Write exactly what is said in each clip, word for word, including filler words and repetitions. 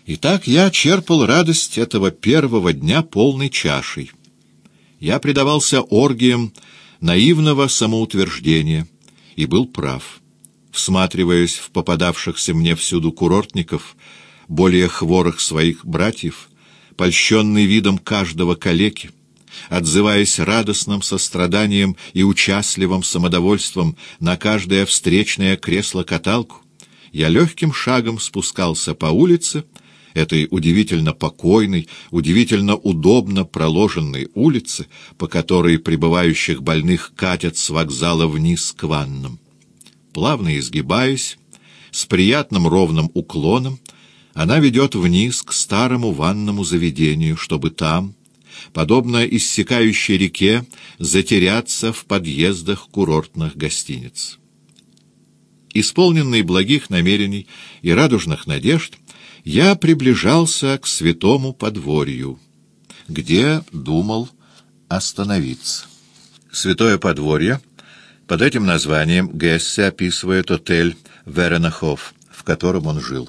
Итак, я черпал радость этого первого дня полной чашей. Я предавался оргиям наивного самоутверждения и был прав. Всматриваясь в попадавшихся мне всюду курортников, более хворых своих братьев, польщенный видом каждого калеки, отзываясь радостным состраданием и участливым самодовольством на каждое встречное кресло-каталку, я легким шагом спускался по улице, этой удивительно покойной, удивительно удобно проложенной улице, по которой прибывающих больных катят с вокзала вниз к ваннам. Плавно изгибаясь, с приятным ровным уклоном, она ведет вниз к старому ванному заведению, чтобы там, подобно иссякающей реке, затеряться в подъездах курортных гостиниц. Исполненный благих намерений и радужных надежд, я приближался к святому подворью, где думал остановиться. Святое подворье, под этим названием Гессе описывает отель Веренахоф, в котором он жил.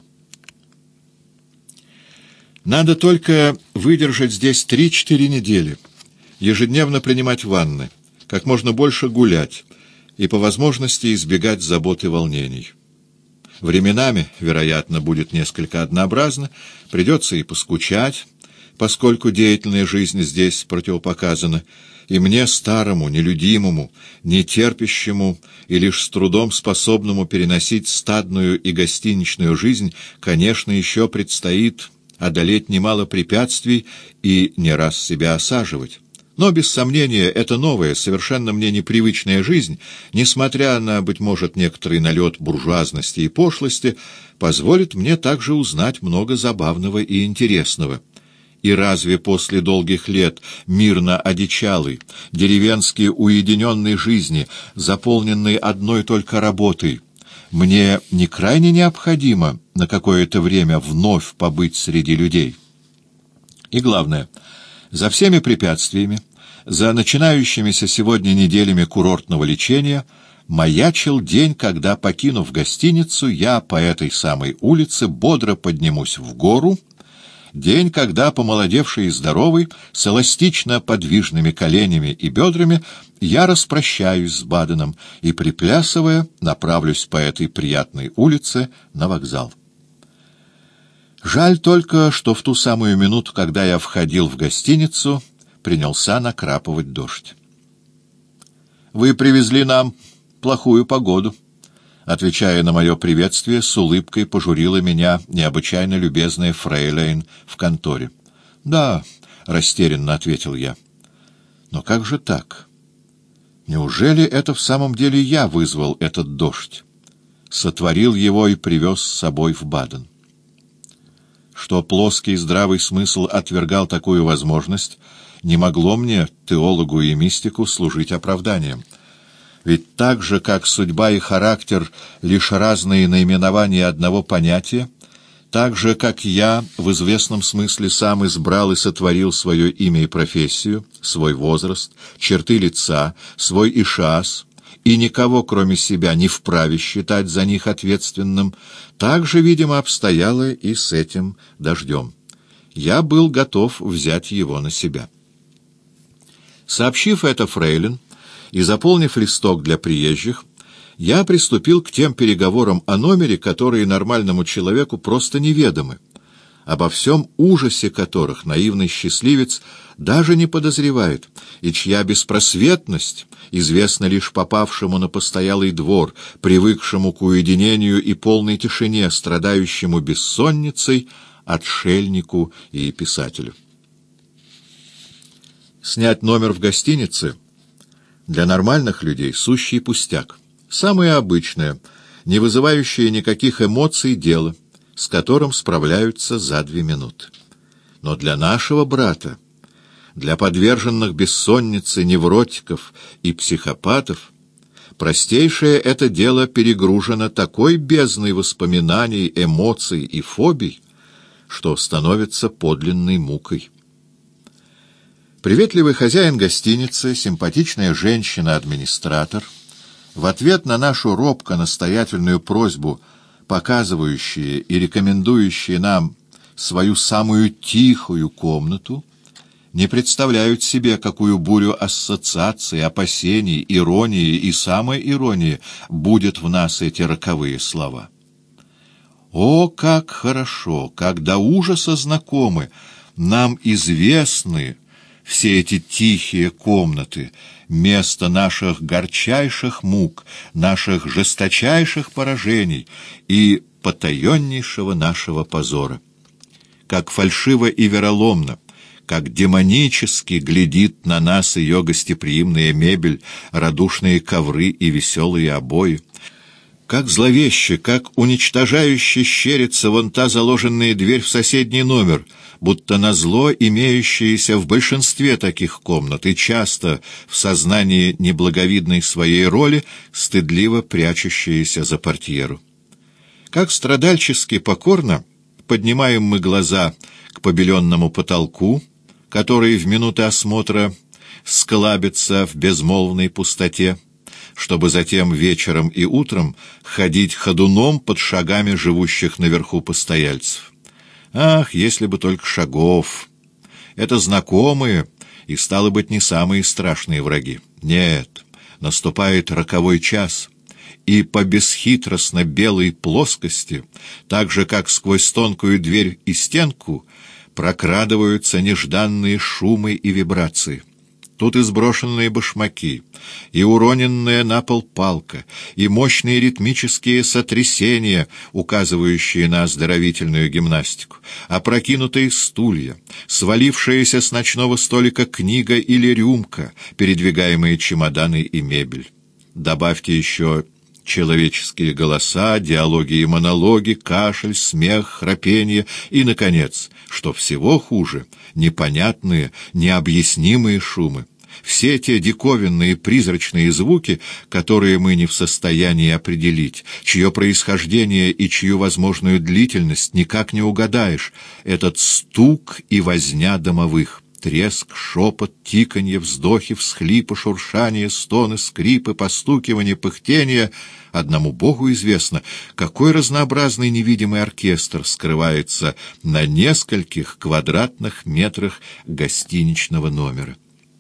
Надо только выдержать здесь три-четыре недели, ежедневно принимать ванны, как можно больше гулять и по возможности избегать забот и волнений. Временами, вероятно, будет несколько однообразно, придется и поскучать, поскольку деятельная жизнь здесь противопоказана, и мне, старому, нелюдимому, нетерпящему и лишь с трудом способному переносить стадную и гостиничную жизнь, конечно, еще предстоит одолеть немало препятствий и не раз себя осаживать. Но, без сомнения, эта новая, совершенно мне непривычная жизнь, несмотря на, быть может, некоторый налет буржуазности и пошлости, позволит мне также узнать много забавного и интересного. И разве после долгих лет мирно одичалой, деревенски уединенной жизни, заполненной одной только работой, мне не крайне необходимо на какое-то время вновь побыть среди людей? И главное, за всеми препятствиями, за начинающимися сегодня неделями курортного лечения, маячил день, когда, покинув гостиницу, я по этой самой улице бодро поднимусь в гору, день, когда, помолодевший и здоровый, с эластично подвижными коленями и бедрами, я распрощаюсь с Баденом и, приплясывая, направлюсь по этой приятной улице на вокзал. Жаль только, что в ту самую минуту, когда я входил в гостиницу, принялся накрапывать дождь. «Вы привезли нам плохую погоду», — отвечая на мое приветствие, с улыбкой пожурила меня необычайно любезная фрейлейн в конторе. «Да», — растерянно ответил я. «Но как же так? Неужели это в самом деле я вызвал этот дождь, сотворил его и привез с собой в Баден?» Что плоский здравый смысл отвергал такую возможность, не могло мне, теологу и мистику, служить оправданием. Ведь так же, как судьба и характер — лишь разные наименования одного понятия, так же, как я в известном смысле сам избрал и сотворил свое имя и профессию, свой возраст, черты лица, свой ишас, и никого, кроме себя, не вправе считать за них ответственным, так же, видимо, обстояло и с этим дождем. Я был готов взять его на себя. Сообщив это фрейлин и заполнив листок для приезжих, я приступил к тем переговорам о номере, которые нормальному человеку просто неведомы, обо всем ужасе которых наивный счастливец даже не подозревает, и чья беспросветность известна лишь попавшему на постоялый двор, привыкшему к уединению и полной тишине, страдающему бессонницей, отшельнику и писателю. Снять номер в гостинице для нормальных людей — сущий пустяк, самое обычное, не вызывающее никаких эмоций дело, с которым справляются за две минуты. Но для нашего брата, для подверженных бессоннице невротиков и психопатов, простейшее это дело перегружено такой бездной воспоминаний, эмоций и фобий, что становится подлинной мукой. Приветливый хозяин гостиницы, симпатичная женщина-администратор, в ответ на нашу робко-настоятельную просьбу, показывающие и рекомендующие нам свою самую тихую комнату, не представляют себе, какую бурю ассоциаций, опасений, иронии и самой иронии будет в нас эти роковые слова. О, как хорошо, как до ужаса знакомы, нам известны все эти тихие комнаты, место наших горчайших мук, наших жесточайших поражений и потаеннейшего нашего позора. Как фальшиво и вероломно, как демонически глядит на нас ее гостеприимная мебель, радушные ковры и веселые обои. Как зловеще, как уничтожающе щерится вон та заложенная дверь в соседний номер, будто назло имеющаяся в большинстве таких комнат и часто в сознании неблаговидной своей роли стыдливо прячущаяся за портьеру. Как страдальчески покорно поднимаем мы глаза к побеленному потолку, который в минуты осмотра сколабится в безмолвной пустоте, чтобы затем вечером и утром ходить ходуном под шагами живущих наверху постояльцев. Ах, если бы только шагов! Это знакомые и, стало быть, не самые страшные враги. Нет, наступает роковой час, и по бесхитростно-белой плоскости, так же, как сквозь тонкую дверь и стенку, прокрадываются нежданные шумы и вибрации. Тут и сброшенные башмаки, и уроненная на пол палка, и мощные ритмические сотрясения, указывающие на оздоровительную гимнастику, опрокинутые стулья, свалившаяся с ночного столика книга или рюмка, передвигаемые чемоданы и мебель. Добавьте еще человеческие голоса, диалоги и монологи, кашель, смех, храпенье и, наконец, что всего хуже, непонятные, необъяснимые шумы. Все те диковинные призрачные звуки, которые мы не в состоянии определить, чье происхождение и чью возможную длительность никак не угадаешь, этот стук и возня домовых. Треск, шепот, тиканье, вздохи, всхлипы, шуршание, стоны, скрипы, постукивание, пыхтение. Одному Богу известно, какой разнообразный невидимый оркестр скрывается на нескольких квадратных метрах гостиничного номера.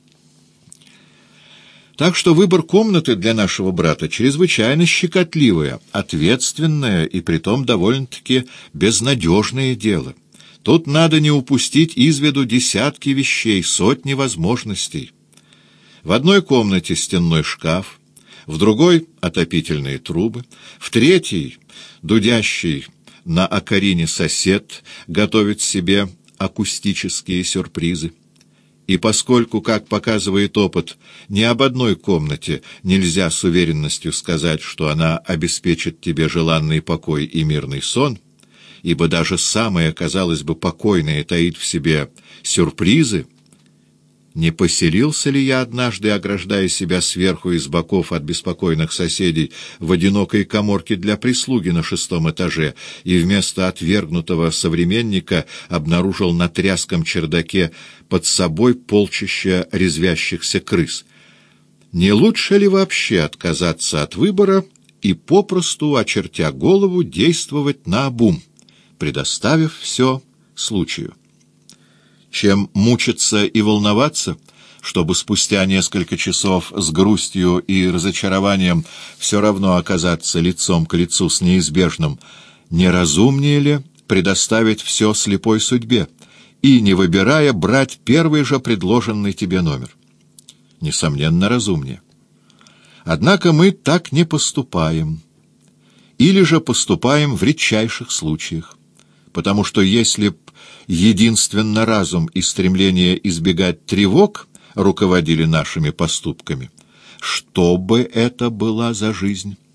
Так что выбор комнаты для нашего брата чрезвычайно щекотливое, ответственное и притом довольно-таки безнадежное дело. Тут надо не упустить из виду десятки вещей, сотни возможностей. В одной комнате стенной шкаф, в другой — отопительные трубы, в третьей — дудящий на окарине сосед готовит себе акустические сюрпризы. И поскольку, как показывает опыт, ни об одной комнате нельзя с уверенностью сказать, что она обеспечит тебе желанный покой и мирный сон, ибо даже самое, казалось бы, покойное таит в себе сюрпризы, не поселился ли я однажды, ограждая себя сверху и с боков от беспокойных соседей, в одинокой каморке для прислуги на шестом этаже, и вместо отвергнутого современника обнаружил на тряском чердаке под собой полчища резвящихся крыс? Не лучше ли вообще отказаться от выбора и попросту, очертя голову, действовать наобум, предоставив все случаю, чем мучиться и волноваться, чтобы спустя несколько часов с грустью и разочарованием все равно оказаться лицом к лицу с неизбежным? Неразумнее ли предоставить все слепой судьбе и, не выбирая, брать первый же предложенный тебе номер? Несомненно, разумнее. Однако мы так не поступаем, или же поступаем в редчайших случаях, потому что если б единственно разум и стремление избегать тревог руководили нашими поступками, что бы это была за жизнь?